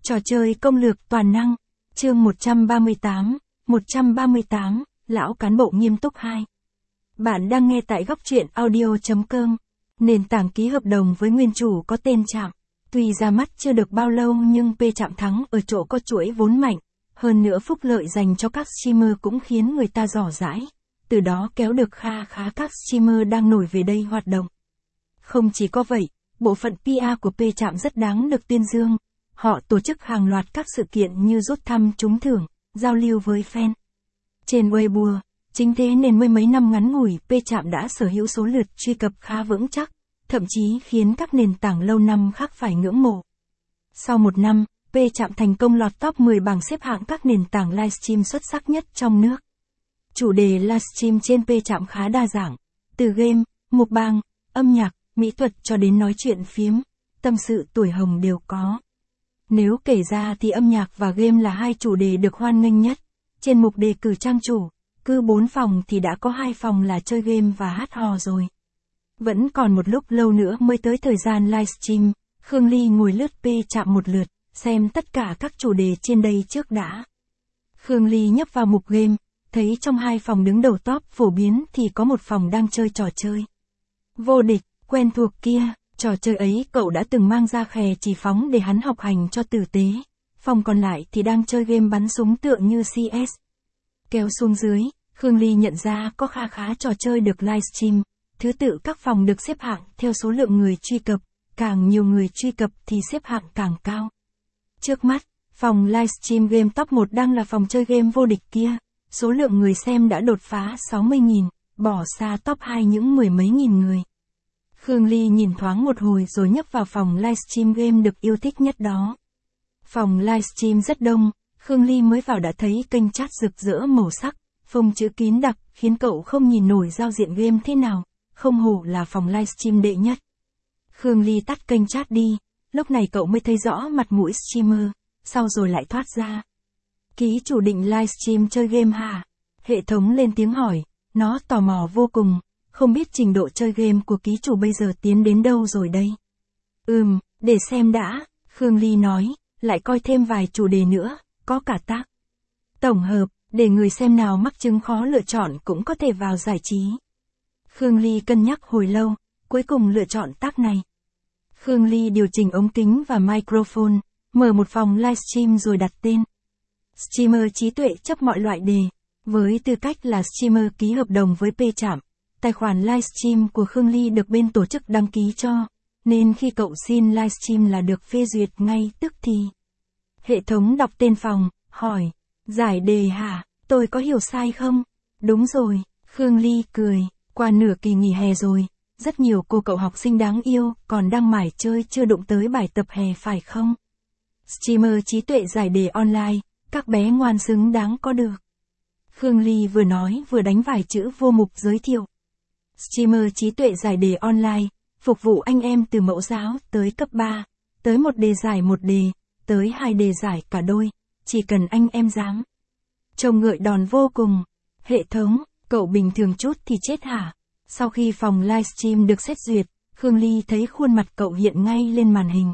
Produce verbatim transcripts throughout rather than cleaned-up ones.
Trò chơi công lược toàn năng. Chương một trăm ba mươi tám, một trăm ba mươi tám, Lão cán bộ nghiêm túc hai. Bạn đang nghe tại góc truyện audio chấm com. Nền tảng ký hợp đồng với nguyên chủ có tên Trạm. Tuy ra mắt chưa được bao lâu nhưng P Trạm thắng ở chỗ có chuỗi vốn mạnh. Hơn nữa phúc lợi dành cho các streamer cũng khiến người ta dò dãi. Từ đó kéo được kha khá các streamer đang nổi về đây hoạt động. Không chỉ có vậy, bộ phận pê e của P Trạm rất đáng được tuyên dương. Họ tổ chức hàng loạt các sự kiện như rút thăm trúng thưởng, giao lưu với fan. Trên Weibo, chính thế nên mới mấy năm ngắn ngủi P Trạm đã sở hữu số lượt truy cập khá vững chắc, thậm chí khiến các nền tảng lâu năm khác phải ngưỡng mộ. Sau một năm, P Trạm thành công lọt top mười bảng xếp hạng các nền tảng livestream xuất sắc nhất trong nước. Chủ đề livestream trên P Trạm khá đa dạng, từ game, mukbang, âm nhạc, mỹ thuật cho đến nói chuyện phiếm, tâm sự tuổi hồng đều có. Nếu kể ra thì âm nhạc và game là hai chủ đề được hoan nghênh nhất. Trên mục đề cử trang chủ, cứ bốn phòng thì đã có hai phòng là chơi game và hát hò rồi. Vẫn còn một lúc lâu nữa mới tới thời gian livestream, Khương Ly ngồi lướt P Trạm một lượt, xem tất cả các chủ đề trên đây trước đã. Khương Ly nhấp vào mục game, thấy trong hai phòng đứng đầu top phổ biến thì có một phòng đang chơi trò chơi vô địch, quen thuộc kia. Trò chơi ấy cậu đã từng mang ra khè chỉ phóng để hắn học hành cho tử tế. Phòng còn lại thì đang chơi game bắn súng tựa như xê ét. Kéo xuống dưới, Khương Ly nhận ra có kha khá trò chơi được livestream. Thứ tự các phòng được xếp hạng theo số lượng người truy cập. Càng nhiều người truy cập thì xếp hạng càng cao. Trước mắt, phòng livestream game top một đang là phòng chơi game vô địch kia. Số lượng người xem đã đột phá sáu mươi nghìn, bỏ xa top hai những mười mấy nghìn người. Khương Ly nhìn thoáng một hồi rồi nhấp vào phòng livestream game được yêu thích nhất đó. Phòng livestream rất đông, Khương Ly mới vào đã thấy kênh chat rực rỡ màu sắc, phông chữ kín đặc, khiến cậu không nhìn nổi giao diện game thế nào, không hổ là phòng livestream đệ nhất. Khương Ly tắt kênh chat đi, lúc này cậu mới thấy rõ mặt mũi streamer, sau rồi lại thoát ra. Ký chủ định livestream chơi game hả? Hệ thống lên tiếng hỏi, nó tò mò vô cùng. Không biết trình độ chơi game của ký chủ bây giờ tiến đến đâu rồi đây? Ừm, để xem đã, Khương Ly nói, lại coi thêm vài chủ đề nữa, có cả tác tổng hợp, để người xem nào mắc chứng khó lựa chọn cũng có thể vào giải trí. Khương Ly cân nhắc hồi lâu, cuối cùng lựa chọn tác này. Khương Ly điều chỉnh ống kính và microphone, mở một phòng livestream rồi đặt tên. Streamer trí tuệ chấp mọi loại đề, với tư cách là streamer ký hợp đồng với P Trạm. Tài khoản livestream của Khương Ly được bên tổ chức đăng ký cho, nên khi cậu xin livestream là được phê duyệt ngay tức thì. Hệ thống đọc tên phòng, hỏi, giải đề hả, tôi có hiểu sai không? Đúng rồi, Khương Ly cười, qua nửa kỳ nghỉ hè rồi, rất nhiều cô cậu học sinh đáng yêu còn đang mải chơi chưa đụng tới bài tập hè phải không? Streamer trí tuệ giải đề online, các bé ngoan xứng đáng có được. Khương Ly vừa nói vừa đánh vài chữ vô mục giới thiệu. Streamer trí tuệ giải đề online, phục vụ anh em từ mẫu giáo tới cấp ba, tới một đề giải một đề, tới hai đề giải cả đôi, chỉ cần anh em dám. Trông ngợi đòn vô cùng. Hệ thống, cậu bình thường chút thì chết hả? Sau khi phòng livestream được xét duyệt, Khương Ly thấy khuôn mặt cậu hiện ngay lên màn hình.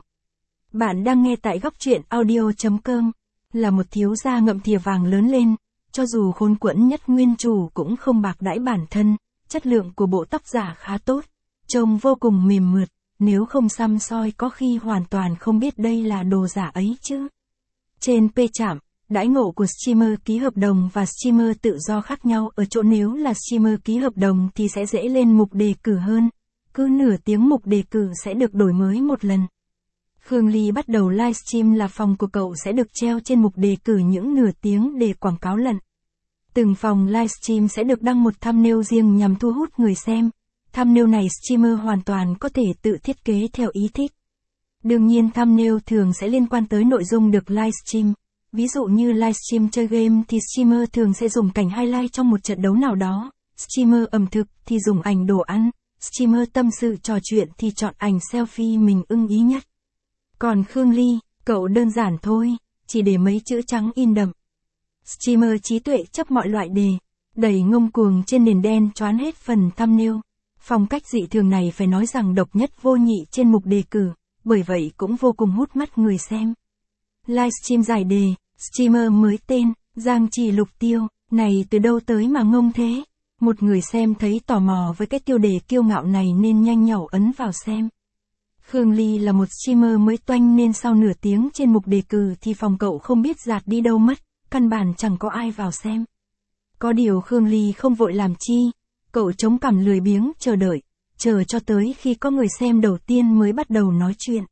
Bạn đang nghe tại góc truyện audio chấm com, là một thiếu gia ngậm thìa vàng lớn lên, cho dù khốn quẫn nhất nguyên chủ cũng không bạc đãi bản thân. Chất lượng của bộ tóc giả khá tốt, trông vô cùng mềm mượt, nếu không xăm soi có khi hoàn toàn không biết đây là đồ giả ấy chứ. Trên P Trạm, đãi ngộ của streamer ký hợp đồng và streamer tự do khác nhau ở chỗ nếu là streamer ký hợp đồng thì sẽ dễ lên mục đề cử hơn, cứ nửa tiếng mục đề cử sẽ được đổi mới một lần. Khương Ly bắt đầu livestream là phòng của cậu sẽ được treo trên mục đề cử những nửa tiếng để quảng cáo lận. Từng phòng livestream sẽ được đăng một thumbnail riêng nhằm thu hút người xem. Thumbnail này streamer hoàn toàn có thể tự thiết kế theo ý thích. Đương nhiên thumbnail thường sẽ liên quan tới nội dung được livestream. Ví dụ như livestream chơi game thì streamer thường sẽ dùng cảnh highlight trong một trận đấu nào đó. Streamer ẩm thực thì dùng ảnh đồ ăn. Streamer tâm sự trò chuyện thì chọn ảnh selfie mình ưng ý nhất. Còn Khương Ly, cậu đơn giản thôi, chỉ để mấy chữ trắng in đậm. Streamer trí tuệ chấp mọi loại đề, đầy ngông cuồng trên nền đen choán hết phần thumbnail. Phong cách dị thường này phải nói rằng độc nhất vô nhị trên mục đề cử, bởi vậy cũng vô cùng hút mắt người xem. Livestream giải đề, streamer mới tên, Giang Trì Lục Tiêu, này từ đâu tới mà ngông thế? Một người xem thấy tò mò với cái tiêu đề kiêu ngạo này nên nhanh nhảu ấn vào xem. Khương Ly là một streamer mới toanh nên sau nửa tiếng trên mục đề cử thì phòng cậu không biết dạt đi đâu mất, căn bản chẳng có ai vào xem. Có điều Khương Ly không vội làm chi, cậu chống cằm lười biếng chờ đợi, chờ cho tới khi có người xem đầu tiên mới bắt đầu nói chuyện.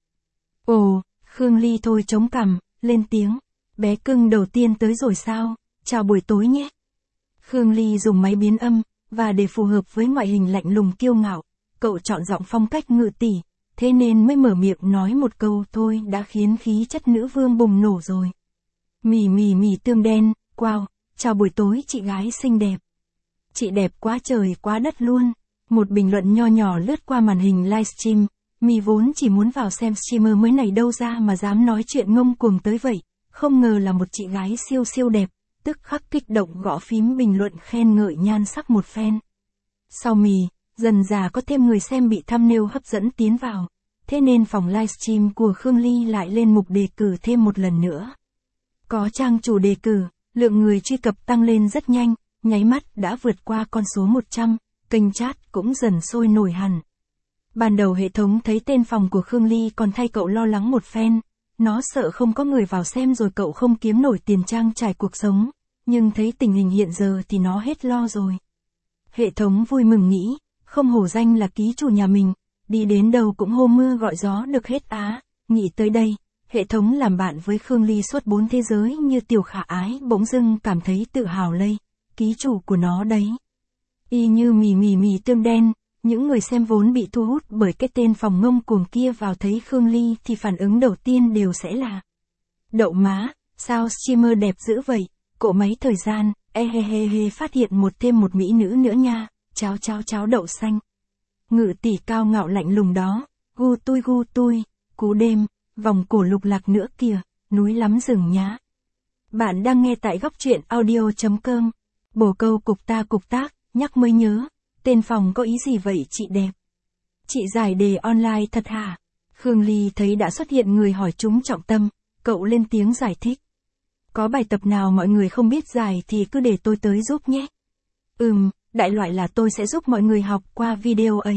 Ồ, Khương Ly thôi chống cằm, lên tiếng, bé cưng đầu tiên tới rồi sao, chào buổi tối nhé. Khương Ly dùng máy biến âm, và để phù hợp với ngoại hình lạnh lùng kiêu ngạo, cậu chọn giọng phong cách ngự tỷ, thế nên mới mở miệng nói một câu thôi đã khiến khí chất nữ vương bùng nổ rồi. Mì mì mì tương đen, wow, chào buổi tối chị gái xinh đẹp. Chị đẹp quá trời quá đất luôn. Một bình luận nho nhỏ lướt qua màn hình livestream, mì vốn chỉ muốn vào xem streamer mới này đâu ra mà dám nói chuyện ngông cuồng tới vậy, không ngờ là một chị gái siêu siêu đẹp, tức khắc kích động gõ phím bình luận khen ngợi nhan sắc một phen. Sau mì, dần dà có thêm người xem bị thumbnail hấp dẫn tiến vào, thế nên phòng livestream của Khương Ly lại lên mục đề cử thêm một lần nữa. Có trang chủ đề cử, lượng người truy cập tăng lên rất nhanh, nháy mắt đã vượt qua con số một trăm, kênh chat cũng dần sôi nổi hẳn. Ban đầu hệ thống thấy tên phòng của Khương Ly còn thay cậu lo lắng một phen, nó sợ không có người vào xem rồi cậu không kiếm nổi tiền trang trải cuộc sống, nhưng thấy tình hình hiện giờ thì nó hết lo rồi. Hệ thống vui mừng nghĩ, không hổ danh là ký chủ nhà mình, đi đến đâu cũng hô mưa gọi gió được hết á. Nghĩ tới đây, hệ thống làm bạn với Khương Ly suốt bốn thế giới như tiểu khả ái bỗng dưng cảm thấy tự hào lây, ký chủ của nó đấy. Y như mì mì mì tương đen, những người xem vốn bị thu hút bởi cái tên phòng ngông cuồng kia vào thấy Khương Ly thì phản ứng đầu tiên đều sẽ là đậu má, sao streamer đẹp dữ vậy, cỗ máy thời gian, e he he he phát hiện một thêm một mỹ nữ nữa nha, cháo cháo cháo đậu xanh. Ngự tỷ cao ngạo lạnh lùng đó, gu tui gu tui, cú đêm, vòng cổ lục lạc nữa kìa, núi lắm rừng nhá. Bạn đang nghe tại góc truyện audio chấm com. Bồ câu cục ta cục tác, nhắc mới nhớ, tên phòng có ý gì vậy chị đẹp? Chị giải đề online thật hả? Khương Ly thấy đã xuất hiện người hỏi trúng trọng tâm, cậu lên tiếng giải thích. Có bài tập nào mọi người không biết giải thì cứ để tôi tới giúp nhé. Ừm, đại loại là tôi sẽ giúp mọi người học qua video ấy.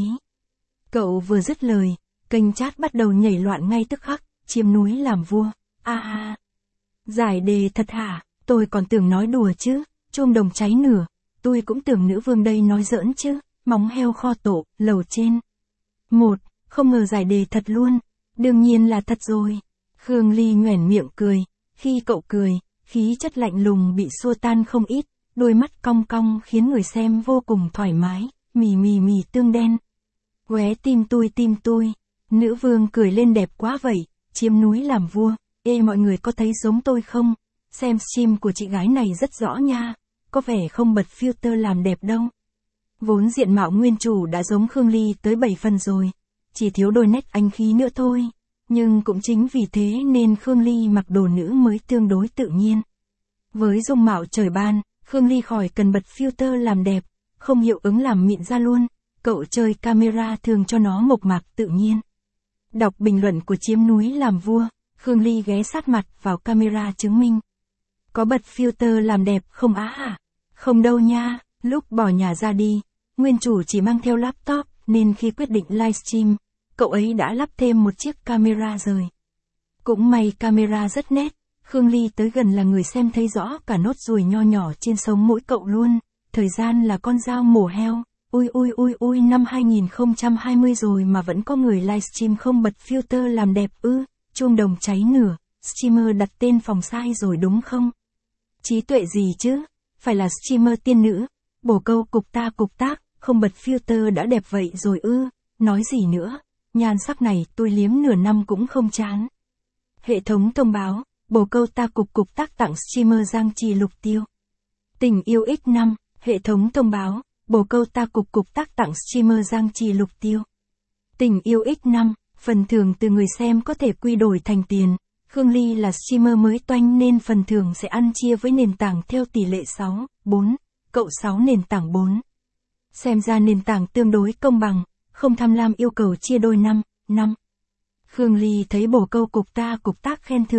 Cậu vừa dứt lời, kênh chat bắt đầu nhảy loạn ngay tức khắc, chiếm núi làm vua. A a. Giải đề thật hả? Tôi còn tưởng nói đùa chứ, chuông đồng cháy nửa, tôi cũng tưởng nữ vương đây nói giỡn chứ, móng heo kho tổ, lầu trên. Một, không ngờ giải đề thật luôn, đương nhiên là thật rồi. Khương Ly nhoẻn miệng cười, khi cậu cười, khí chất lạnh lùng bị xua tan không ít, đôi mắt cong cong khiến người xem vô cùng thoải mái, mì mì mì tương đen. Qué tim tôi tim tôi, nữ vương cười lên đẹp quá vậy, chiếm núi làm vua, ê mọi người có thấy giống tôi không? Xem stream của chị gái này rất rõ nha, có vẻ không bật filter làm đẹp đâu. Vốn diện mạo nguyên chủ đã giống Khương Ly tới bảy phần rồi, chỉ thiếu đôi nét anh khí nữa thôi. Nhưng cũng chính vì thế nên Khương Ly mặc đồ nữ mới tương đối tự nhiên. Với dung mạo trời ban, Khương Ly khỏi cần bật filter làm đẹp, không hiệu ứng làm mịn ra luôn, cậu chơi camera thường cho nó mộc mạc tự nhiên. Đọc bình luận của chiếm núi làm vua, Khương Ly ghé sát mặt vào camera chứng minh. Có bật filter làm đẹp không á hả? Không đâu nha, lúc bỏ nhà ra đi, nguyên chủ chỉ mang theo laptop, nên khi quyết định livestream, cậu ấy đã lắp thêm một chiếc camera rồi. Cũng may camera rất nét, Khương Ly tới gần là người xem thấy rõ cả nốt ruồi nho nhỏ trên sống mũi cậu luôn, thời gian là con dao mổ heo, ui ui ui ui năm hai nghìn không trăm hai mươi rồi mà vẫn có người livestream không bật filter làm đẹp ư, chuông đồng cháy nửa, streamer đặt tên phòng sai rồi đúng không? Trí tuệ gì chứ, phải là streamer tiên nữ, bổ câu cục ta cục tác, không bật filter đã đẹp vậy rồi ư, nói gì nữa, nhan sắc này tôi liếm nửa năm cũng không chán. Hệ thống thông báo, bồ câu ta cục cục tác tặng streamer Giang Trì Lục Tiêu. Tình yêu x năm, hệ thống thông báo, bồ câu ta cục cục tác tặng streamer Giang Trì Lục Tiêu. Tình yêu x năm, phần thưởng từ người xem có thể quy đổi thành tiền. Khương Ly là streamer mới toanh nên phần thưởng sẽ ăn chia với nền tảng theo tỷ lệ sáu, bốn, cậu sáu nền tảng bốn. Xem ra nền tảng tương đối công bằng, không tham lam yêu cầu chia đôi năm, năm. Khương Ly thấy bồ câu cục ta cục tác khen thưởng,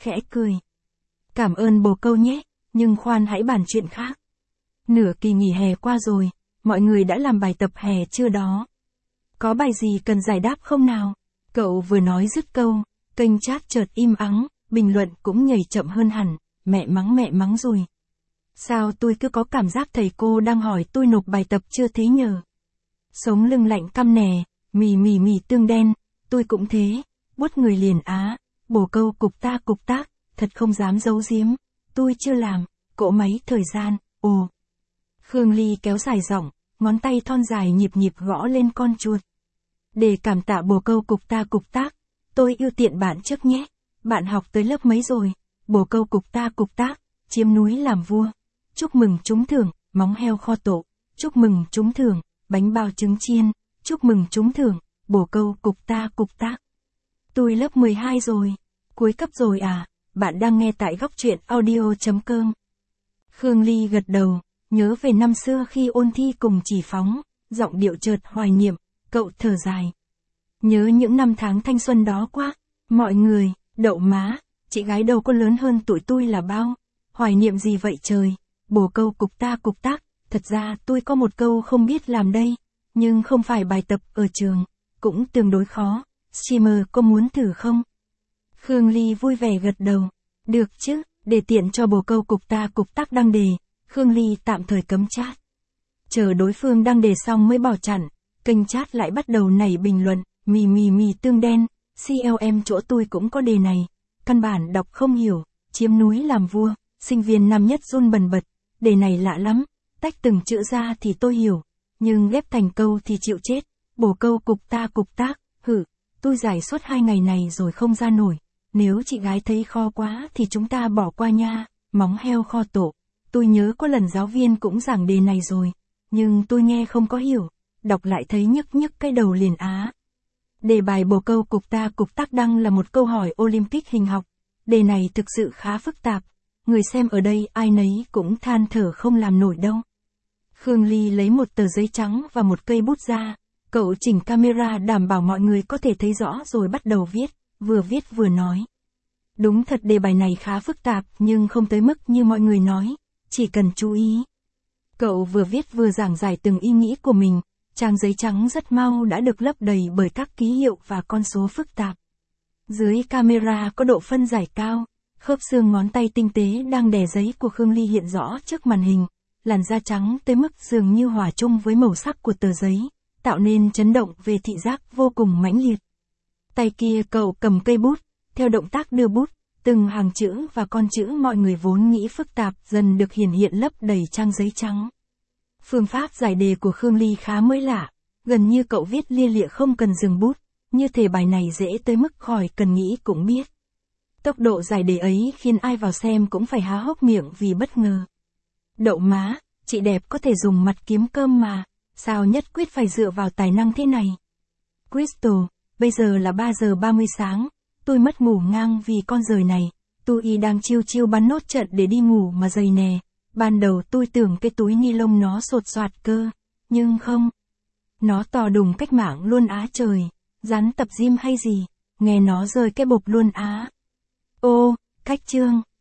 khẽ cười. Cảm ơn bồ câu nhé, nhưng khoan hãy bàn chuyện khác. Nửa kỳ nghỉ hè qua rồi, mọi người đã làm bài tập hè chưa đó? Có bài gì cần giải đáp không nào? Cậu vừa nói dứt câu, kênh chat chợt im ắng, bình luận cũng nhảy chậm hơn hẳn, mẹ mắng mẹ mắng rồi. Sao tôi cứ có cảm giác thầy cô đang hỏi tôi nộp bài tập chưa thế nhờ? Sống lưng lạnh căm nè, mì mì mì tương đen, tôi cũng thế, buốt người liền á, bồ câu cục ta cục tác, thật không dám giấu giếm, tôi chưa làm, cỗ máy thời gian, ồ. Khương Ly kéo dài giọng, ngón tay thon dài nhịp nhịp gõ lên con chuột. Để cảm tạ bồ câu cục ta cục tác, tôi ưu tiện bạn trước nhé, bạn học tới lớp mấy rồi, bồ câu cục ta cục tác, chiếm núi làm vua. Chúc mừng trúng thưởng, móng heo kho tộ, chúc mừng trúng thưởng, bánh bao trứng chiên, chúc mừng trúng thưởng, bồ câu cục ta cục tác. Tôi lớp mười hai rồi, cuối cấp rồi à, bạn đang nghe tại góc truyện audio chấm com. Khương Ly gật đầu, nhớ về năm xưa khi ôn thi cùng Chỉ Phóng, giọng điệu chợt hoài niệm, cậu thở dài. Nhớ những năm tháng thanh xuân đó quá, mọi người, đậu má, chị gái đâu có lớn hơn tuổi tôi là bao, hoài niệm gì vậy trời, bồ câu cục ta cục tác, thật ra tôi có một câu không biết làm đây, nhưng không phải bài tập ở trường, cũng tương đối khó, streamer có muốn thử không? Khương Ly vui vẻ gật đầu, được chứ, để tiện cho bồ câu cục ta cục tác đăng đề, Khương Ly tạm thời cấm chat. Chờ đối phương đăng đề xong mới bảo chặn, kênh chat lại bắt đầu nảy bình luận, mì mì mì tương đen, xê lờ em chỗ tôi cũng có đề này, căn bản đọc không hiểu, chiếm núi làm vua, sinh viên năm nhất run bần bật, đề này lạ lắm, tách từng chữ ra thì tôi hiểu, nhưng ghép thành câu thì chịu chết, bồ câu cục ta cục tác, hử, tôi giải suốt hai ngày này rồi không ra nổi, nếu chị gái thấy khó quá thì chúng ta bỏ qua nha, móng heo kho tổ, tôi nhớ có lần giáo viên cũng giảng đề này rồi, nhưng tôi nghe không có hiểu, đọc lại thấy nhức nhức cái đầu liền á. Đề bài bồ câu cục ta cục tác đăng là một câu hỏi Olympic hình học, đề này thực sự khá phức tạp, người xem ở đây ai nấy cũng than thở không làm nổi đâu. Khương Ly lấy một tờ giấy trắng và một cây bút ra, cậu chỉnh camera đảm bảo mọi người có thể thấy rõ rồi bắt đầu viết, vừa viết vừa nói. Đúng thật đề bài này khá phức tạp nhưng không tới mức như mọi người nói, chỉ cần chú ý. Cậu vừa viết vừa giảng giải từng ý nghĩ của mình, trang giấy trắng rất mau đã được lấp đầy bởi các ký hiệu và con số phức tạp. Dưới camera có độ phân giải cao, khớp xương ngón tay tinh tế đang đè giấy của Khương Ly hiện rõ trước màn hình, làn da trắng tới mức dường như hòa chung với màu sắc của tờ giấy, tạo nên chấn động về thị giác vô cùng mãnh liệt. Tay kia cậu cầm cây bút, theo động tác đưa bút, từng hàng chữ và con chữ mọi người vốn nghĩ phức tạp dần được hiển hiện lấp đầy trang giấy trắng. Phương pháp giải đề của Khương Ly khá mới lạ, gần như cậu viết lia lịa không cần dừng bút, như thể bài này dễ tới mức khỏi cần nghĩ cũng biết. Tốc độ giải đề ấy khiến ai vào xem cũng phải há hốc miệng vì bất ngờ. Đậu má, chị đẹp có thể dùng mặt kiếm cơm mà, sao nhất quyết phải dựa vào tài năng thế này? Crystal, bây giờ là ba giờ ba mươi sáng, tôi mất ngủ ngang vì con dời này, tôi đang chiêu chiêu bắn nốt trận để đi ngủ mà dày nè, ban đầu tôi tưởng cái túi ni lông nó sột soạt cơ, nhưng không. Nó to đùng cách mạng luôn á trời, rắn tập gym hay gì, nghe nó rơi cái bộp luôn á. Ô, cách chương.